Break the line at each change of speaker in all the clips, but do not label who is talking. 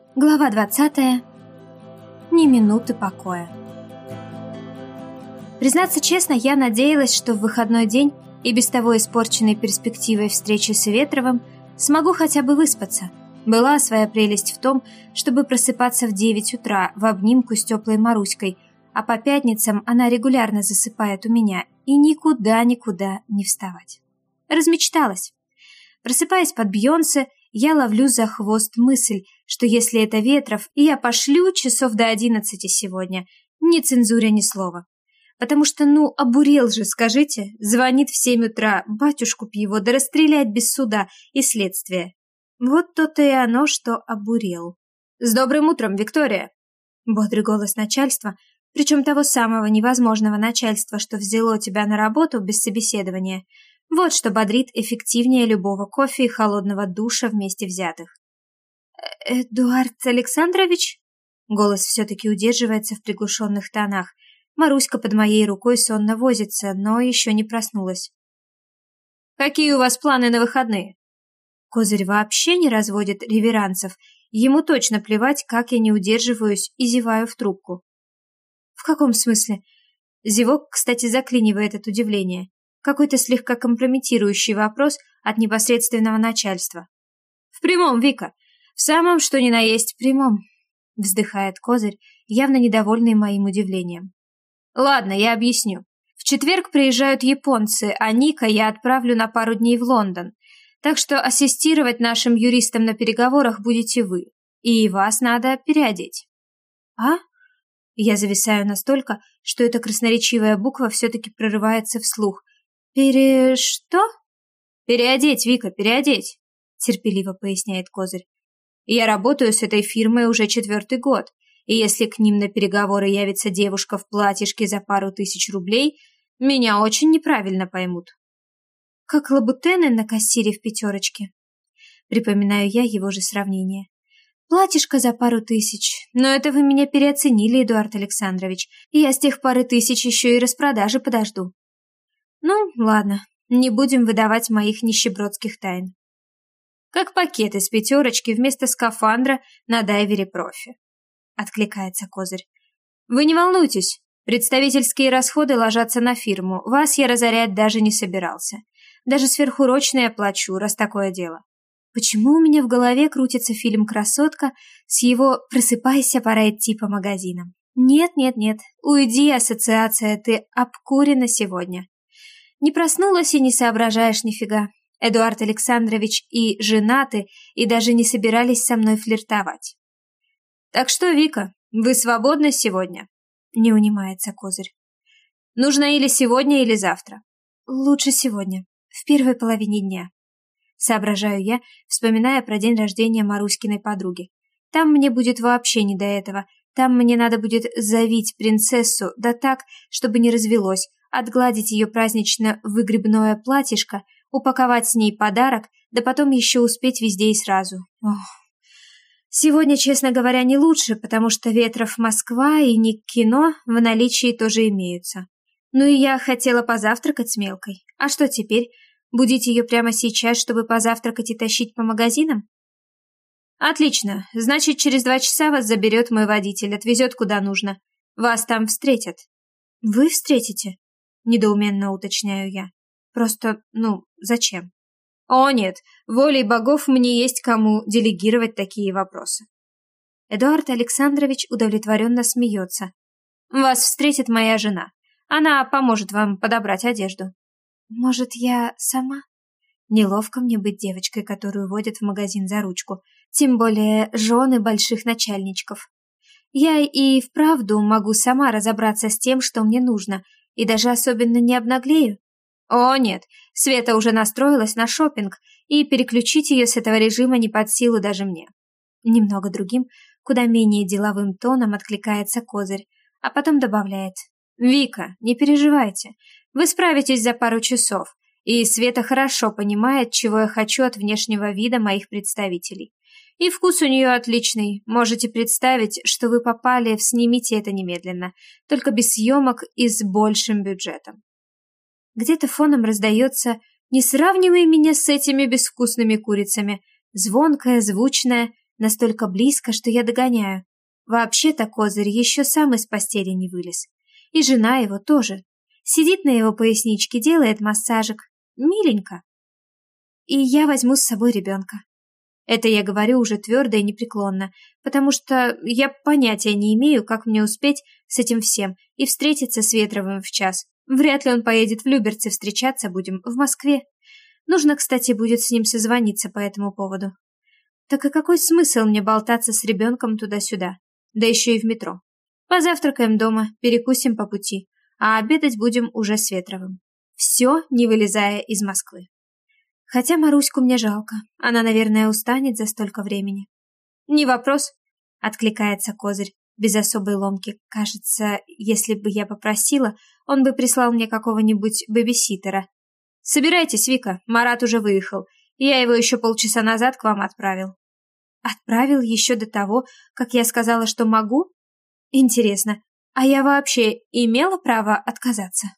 Глава 20. Ни минуты покоя. Признаться честно, я надеялась, что в выходной день и без того испорченной перспективой встречи с Ветровым смогу хотя бы выспаться. Была своя прелесть в том, чтобы просыпаться в 9 утра в обнимку с теплой Маруськой, а по пятницам она регулярно засыпает у меня и никуда не вставать. Размечталась. Просыпаясь под Бейонсе, я ловлю за хвост мысль, что если это Ветров, я пошлю часов до 11 сегодня, ни цензуре ни слова. Потому что, обурел же, скажите, звонит в 7 утра, батюшку б его, да расстрелять без суда и следствия. Вот то-то и оно, что обурел. «С добрым утром, Виктория!» Бодрый голос начальства, причем того самого невозможного начальства, что взяло тебя на работу без собеседования. Вот что бодрит эффективнее любого кофе и холодного душа вместе взятых. «Эдуард Александрович?» Голос все-таки удерживается в приглушенных тонах. Маруська под моей рукой сонно возится, но еще не проснулась. «Какие у вас планы на выходные?» Козырь вообще не разводит реверансов. Ему точно плевать, как я не удерживаюсь и зеваю в трубку. «В каком смысле?» Зевок, кстати, заклинивает от удивления. Какой-то слегка компрометирующий вопрос от непосредственного начальства. «В прямом, Вика. В самом, что ни на есть, прямом», — вздыхает Козырь, явно недовольный моим удивлением. «Ладно, я объясню. В четверг приезжают японцы, а Ника я отправлю на пару дней в Лондон. Так что ассистировать нашим юристам на переговорах будете вы. И вас надо переодеть». «А?» Я зависаю настолько, что эта красноречивая буква все-таки прорывается вслух. «Что?» «Переодеть, Вика, переодеть», — терпеливо поясняет Козырь. «Я работаю с этой фирмой уже 4-й год, и если к ним на переговоры явится девушка в платьишке за пару тысяч рублей, меня очень неправильно поймут». «Как лабутены на кассире в пятерочке». Припоминаю я его же сравнение. «Платьишко за пару тысяч. Но это вы меня переоценили, Эдуард Александрович, и я с тех пары тысяч еще и распродажи подожду». «Ну, ладно, не будем выдавать моих нищебродских тайн». «Как пакет из пятерочки вместо скафандра на дайвере профи», — откликается Козырь. «Вы не волнуйтесь, представительские расходы ложатся на фирму, вас я разорять даже не собирался. Даже сверхурочные оплачу, раз такое дело». Почему у меня в голове крутится фильм «Красотка» с его «Просыпайся, пора идти по магазинам»? Нет, уйди, ассоциация, ты обкурена сегодня. Не проснулась и не соображаешь нифига. Эдуард Александрович и женаты, и даже не собирались со мной флиртовать. «Так что, Вика, вы свободны сегодня?» Не унимается Козырь. «Нужно или сегодня, или завтра?» «Лучше сегодня, в первой половине дня». Соображаю я, вспоминая про день рождения Маруськиной подруги. Там мне будет вообще не до этого. Там мне надо будет завить принцессу, да так, чтобы не развелось, отгладить ее празднично выгребное платьишко, упаковать с ней подарок, да потом еще успеть везде и сразу. Ох. Сегодня, честно говоря, не лучше, потому что Ветров Москва и Ник Кино в наличии тоже имеются. Ну и я хотела позавтракать с мелкой. А что теперь? Будить ее прямо сейчас, чтобы позавтракать и тащить по магазинам? Отлично. Значит, через 2 часа вас заберет мой водитель, отвезет куда нужно. Вас там встретят. Вы встретите? Недоуменно уточняю я. Просто, зачем? О, нет, волей богов мне есть кому делегировать такие вопросы. Эдуард Александрович удовлетворенно смеется. Вас встретит моя жена. Она поможет вам подобрать одежду. Может, я сама? Неловко мне быть девочкой, которую водят в магазин за ручку, тем более жены больших начальничков. Я и вправду могу сама разобраться с тем, что мне нужно, и даже особенно не обнаглею. О, нет, Света уже настроилась на шопинг, и переключить ее с этого режима не под силу даже мне. Немного другим, куда менее деловым тоном откликается Козырь, а потом добавляет. «Вика, не переживайте, вы справитесь за пару часов, и Света хорошо понимает, чего я хочу от внешнего вида моих представителей. И вкус у нее отличный, можете представить, что вы попали в «Снимите это немедленно», только без съемок и с большим бюджетом». Где-то фоном раздается «Не сравнивай меня с этими безвкусными курицами», звонкое, звучное, Настолько близко, что я догоняю. Вообще-то Козырь еще сам из постели не вылез. И жена его тоже. Сидит на его поясничке, делает массажик. Миленько. И я возьму с собой ребенка. Это я говорю уже твердо и непреклонно, потому что я понятия не имею, как мне успеть с этим всем и встретиться с Ветровым в час. Вряд ли он поедет в Люберцы, встречаться будем в Москве. Нужно, кстати, будет с ним созвониться по этому поводу. Так и какой смысл мне болтаться с ребенком туда-сюда? Да еще и в метро. Позавтракаем дома, перекусим по пути, а обедать будем уже с Ветровым. Все, не вылезая из Москвы. Хотя Маруську мне жалко. Она, наверное, устанет за столько времени. «Не вопрос», — откликается Козырь, без особой ломки. Кажется, если бы я попросила, он бы прислал мне какого-нибудь бэбиситера. «Собирайтесь, Вика, Марат уже выехал. Я его еще полчаса назад к вам отправил». «Отправил еще до того, как я сказала, что могу? Интересно, а я вообще имела право отказаться?»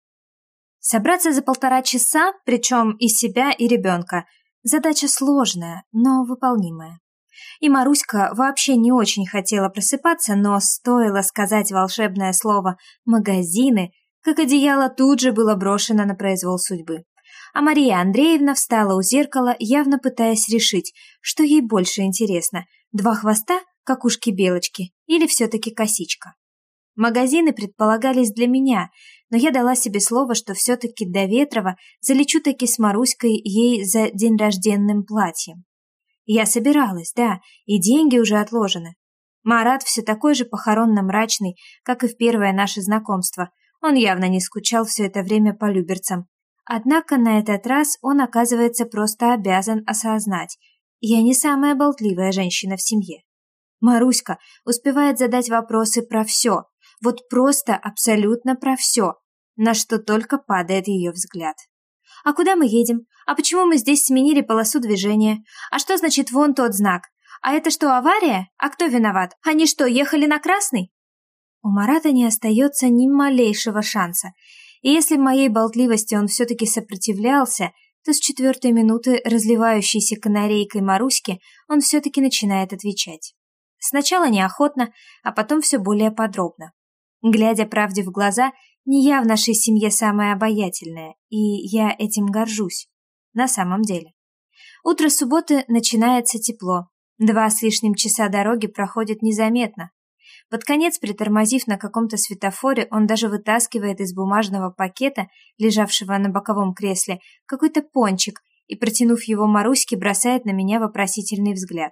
Собраться за 1,5 часа, причем и себя, и ребенка. Задача сложная, но выполнимая. И Маруська вообще не очень хотела просыпаться, но стоило сказать волшебное слово «магазины», как одеяло тут же было брошено на произвол судьбы. А Мария Андреевна встала у зеркала, явно пытаясь решить, что ей больше интересно – 2 хвоста, как ушки белочки, или все-таки косичка. Магазины предполагались для меня, но я дала себе слово, что все-таки до Ветрова залечу таки с Маруськой ей за день рожденным платьем. Я собиралась, да, и деньги уже отложены. Марат все такой же похоронно-мрачный, как и в первое наше знакомство. Он явно не скучал все это время по Люберцам. Однако на этот раз он, оказывается, просто обязан осознать. Я не самая болтливая женщина в семье. Маруська успевает задать вопросы про все. Вот просто абсолютно про все, на что только падает ее взгляд. «А куда мы едем? А почему мы здесь сменили полосу движения? А что значит вон тот знак? А это что, авария? А кто виноват? Они что, ехали на красный?» У Марата не остается ни малейшего шанса, и если в моей болтливости он все-таки сопротивлялся, то с 4-й минуты разливающейся канарейкой Маруськи он все-таки начинает отвечать. Сначала неохотно, а потом все более подробно. Глядя правде в глаза, не я в нашей семье самая обаятельная, и я этим горжусь. На самом деле. Утро субботы начинается тепло. 2 с лишним часа дороги проходят незаметно. Под конец, притормозив на каком-то светофоре, он даже вытаскивает из бумажного пакета, лежавшего на боковом кресле, какой-то пончик и, протянув его Маруське, бросает на меня вопросительный взгляд.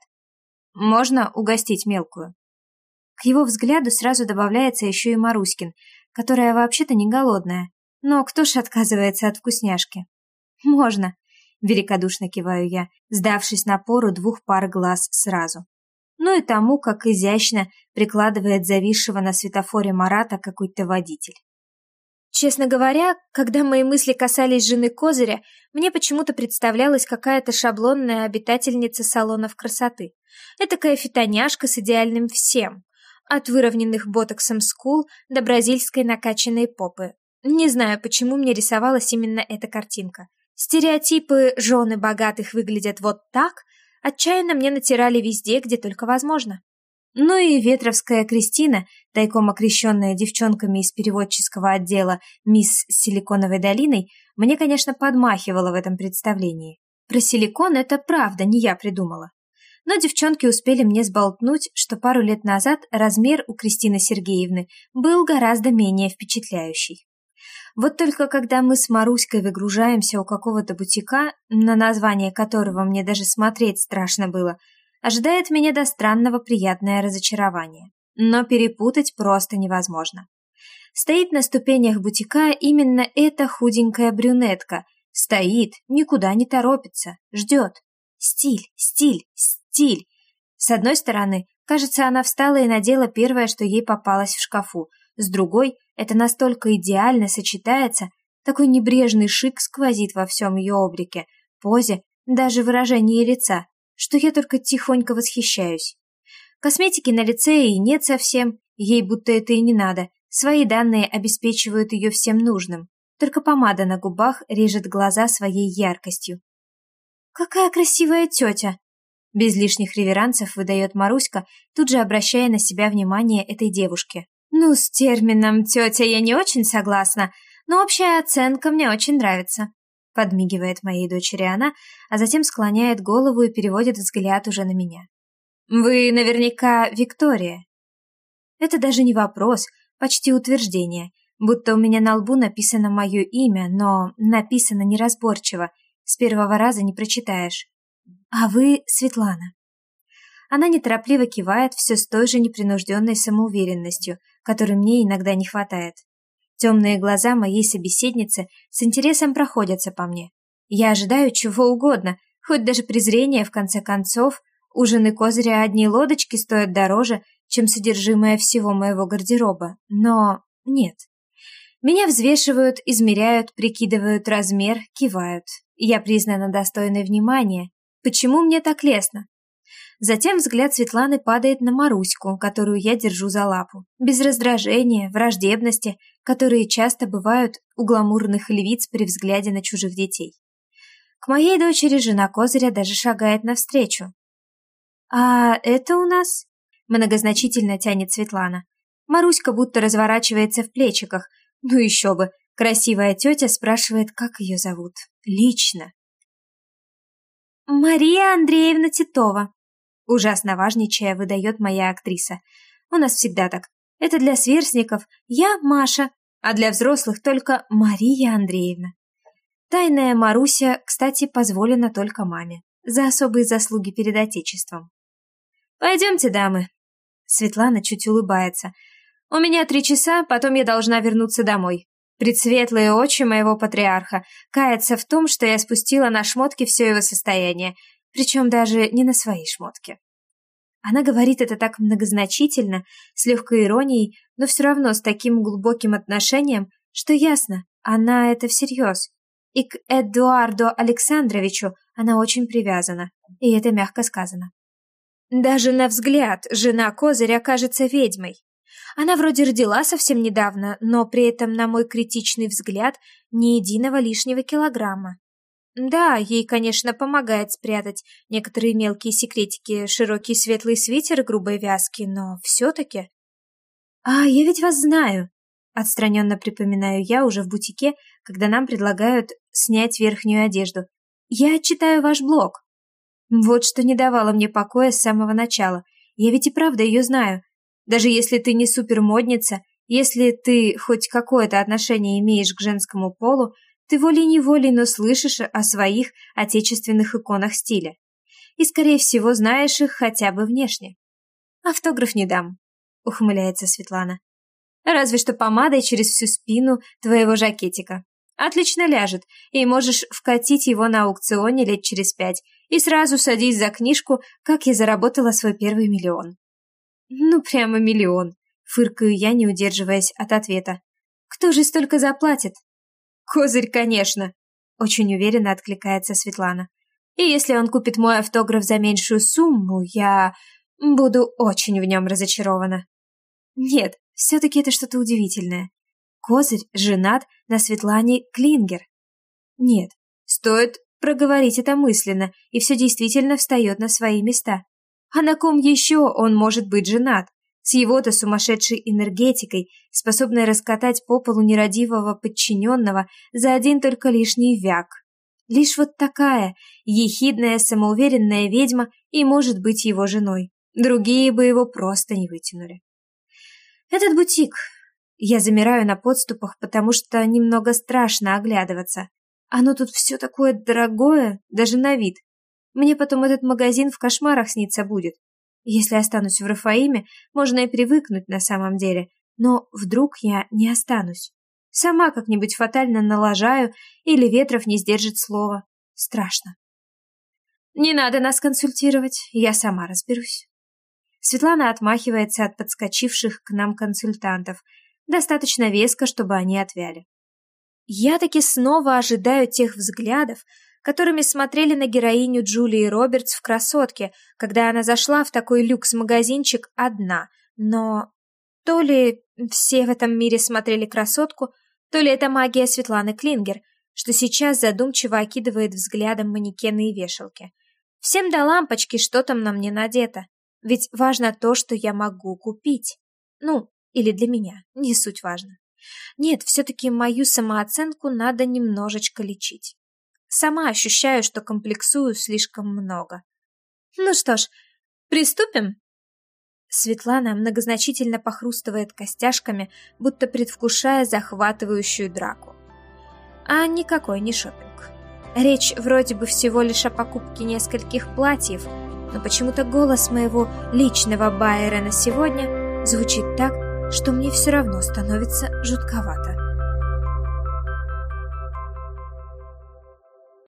«Можно угостить мелкую?» К его взгляду сразу добавляется еще и Маруськин, которая вообще-то не голодная. Но кто ж отказывается от вкусняшки? «Можно», — великодушно киваю я, сдавшись напору 2 пар глаз сразу. Ну и тому, как изящно прикладывает зависшего на светофоре Марата какой-то водитель. Честно говоря, когда мои мысли касались жены Козыря, мне почему-то представлялась какая-то шаблонная обитательница салонов красоты. Этакая фитоняшка с идеальным всем. От выровненных ботоксом скул до бразильской накачанной попы. Не знаю, почему мне рисовалась именно эта картинка. Стереотипы «жены богатых выглядят вот так» отчаянно мне натирали везде, где только возможно. Ну и ветровская Кристина, тайком окрещенная девчонками из переводческого отдела «Мисс с Силиконовой долиной», мне, конечно, подмахивала в этом представлении. Про силикон это правда, не я придумала. Но девчонки успели мне сболтнуть, что пару лет назад размер у Кристины Сергеевны был гораздо менее впечатляющий. Вот только когда мы с Маруськой выгружаемся у какого-то бутика, на название которого мне даже смотреть страшно было, ожидает меня до странного приятное разочарование. Но перепутать просто невозможно. Стоит на ступенях бутика именно эта худенькая брюнетка. Стоит, никуда не торопится, ждет. Стиль, стиль, стиль. С одной стороны, кажется, она встала и надела первое, что ей попалось в шкафу. С другой, это настолько идеально сочетается, такой небрежный шик сквозит во всем ее облике, позе, даже выражении лица, что я только тихонько восхищаюсь. Косметики на лице и нет совсем, ей будто это и не надо. Свои данные обеспечивают ее всем нужным. Только помада на губах режет глаза своей яркостью. «Какая красивая тетя!» Без лишних реверансов выдает Маруська, тут же обращая на себя внимание этой девушки. Ну, с термином «тетя» я не очень согласна, но общая оценка мне очень нравится. Подмигивает моей дочери она, а затем склоняет голову и переводит взгляд уже на меня. Вы наверняка Виктория. Это даже не вопрос, почти утверждение, будто у меня на лбу написано мое имя, но написано неразборчиво, с первого раза не прочитаешь. А вы Светлана. Она неторопливо кивает все с той же непринужденной самоуверенностью, которой мне иногда не хватает. Темные глаза моей собеседницы с интересом проходятся по мне. Я ожидаю чего угодно, хоть даже презрения, в конце концов. У жены Козыря одни лодочки стоят дороже, чем содержимое всего моего гардероба. Но нет. Меня взвешивают, измеряют, прикидывают размер, кивают. Я признана достойной внимания. Почему мне так лестно? Затем взгляд Светланы падает на Маруську, которую я держу за лапу. Без раздражения, враждебности, которые часто бывают у гламурных львиц при взгляде на чужих детей. К моей дочери жена Козыря даже шагает навстречу. «А это у нас?» — многозначительно тянет Светлана. Маруська будто разворачивается в плечиках. Ну еще бы, красивая тетя спрашивает, как ее зовут. Лично. «Мария Андреевна Титова», — ужасно важничая выдает моя актриса. «У нас всегда так. Это для сверстников я Маша, а для взрослых только Мария Андреевна». Тайная Маруся, кстати, позволена только маме. За особые заслуги перед Отечеством. «Пойдемте, дамы». Светлана чуть улыбается. «У меня 3 часа, потом я должна вернуться домой. Предсветлые очи моего патриарха каются в том, что я спустила на шмотки все его состояние, причем даже не на свои шмотки». Она говорит это так многозначительно, с легкой иронией, но все равно с таким глубоким отношением, что ясно, она это всерьез. И к Эдуарду Александровичу она очень привязана, и это мягко сказано. Даже на взгляд жена Козыря кажется ведьмой. Она вроде родила совсем недавно, но при этом, на мой критичный взгляд, ни единого лишнего килограмма. Да, ей, конечно, помогает спрятать некоторые мелкие секретики, широкий светлый свитер и грубой вязки, но все-таки... «А, я ведь вас знаю», — отстраненно припоминаю я уже в бутике, когда нам предлагают снять верхнюю одежду. «Я читаю ваш блог». Вот что не давало мне покоя с самого начала. Я ведь и правда ее знаю. Даже если ты не супермодница, если ты хоть какое-то отношение имеешь к женскому полу, ты волей-неволей, но слышишь о своих отечественных иконах стиля. И, скорее всего, знаешь их хотя бы внешне. «Автограф не дам», — ухмыляется Светлана. «Разве что помадой через всю спину твоего жакетика. Отлично ляжет, и можешь вкатить его на аукционе лет через 5, и сразу садись за книжку, как я заработала свой первый миллион». «Ну, прямо миллион», — фыркаю я, не удерживаясь от ответа. «Кто же столько заплатит?» «Козырь, конечно», — очень уверенно откликается Светлана. «И если он купит мой автограф за меньшую сумму, я буду очень в нем разочарована». Нет, все-таки это что-то удивительное. Козырь женат на Светлане Клингер. Нет, стоит проговорить это мысленно, и все действительно встает на свои места. А на ком еще он может быть женат? С его-то сумасшедшей энергетикой, способной раскатать по полу нерадивого подчиненного за один только лишний вяк. Лишь вот такая ехидная, самоуверенная ведьма и может быть его женой. Другие бы его просто не вытянули. Этот бутик... Я замираю на подступах, потому что немного страшно оглядываться. Оно тут все такое дорогое, даже на вид. Мне потом этот магазин в кошмарах снится будет. Если останусь в Рафаиме, можно и привыкнуть на самом деле. Но вдруг я не останусь. Сама как-нибудь фатально налажаю, или Ветров не сдержит слова. Страшно. Не надо нас консультировать, я сама разберусь. Светлана отмахивается от подскочивших к нам консультантов. Достаточно веско, чтобы они отвяли. Я таки снова ожидаю тех взглядов, которыми смотрели на героиню Джулии Робертс в «Красотке», когда она зашла в такой люкс-магазинчик одна. Но то ли все в этом мире смотрели «Красотку», то ли это магия Светланы Клингер, что сейчас задумчиво окидывает взглядом манекены и вешалки. Всем до лампочки, что там на мне надето. Ведь важно то, что я могу купить. Ну, или для меня, не суть важно. Нет, все-таки мою самооценку надо немножечко лечить. Сама ощущаю, что комплексую слишком много. Ну что ж, приступим? Светлана многозначительно похрустывает костяшками, будто предвкушая захватывающую драку. А никакой не шопинг. Речь вроде бы всего лишь о покупке нескольких платьев, но почему-то голос моего личного байера на сегодня звучит так, что мне все равно становится жутковато.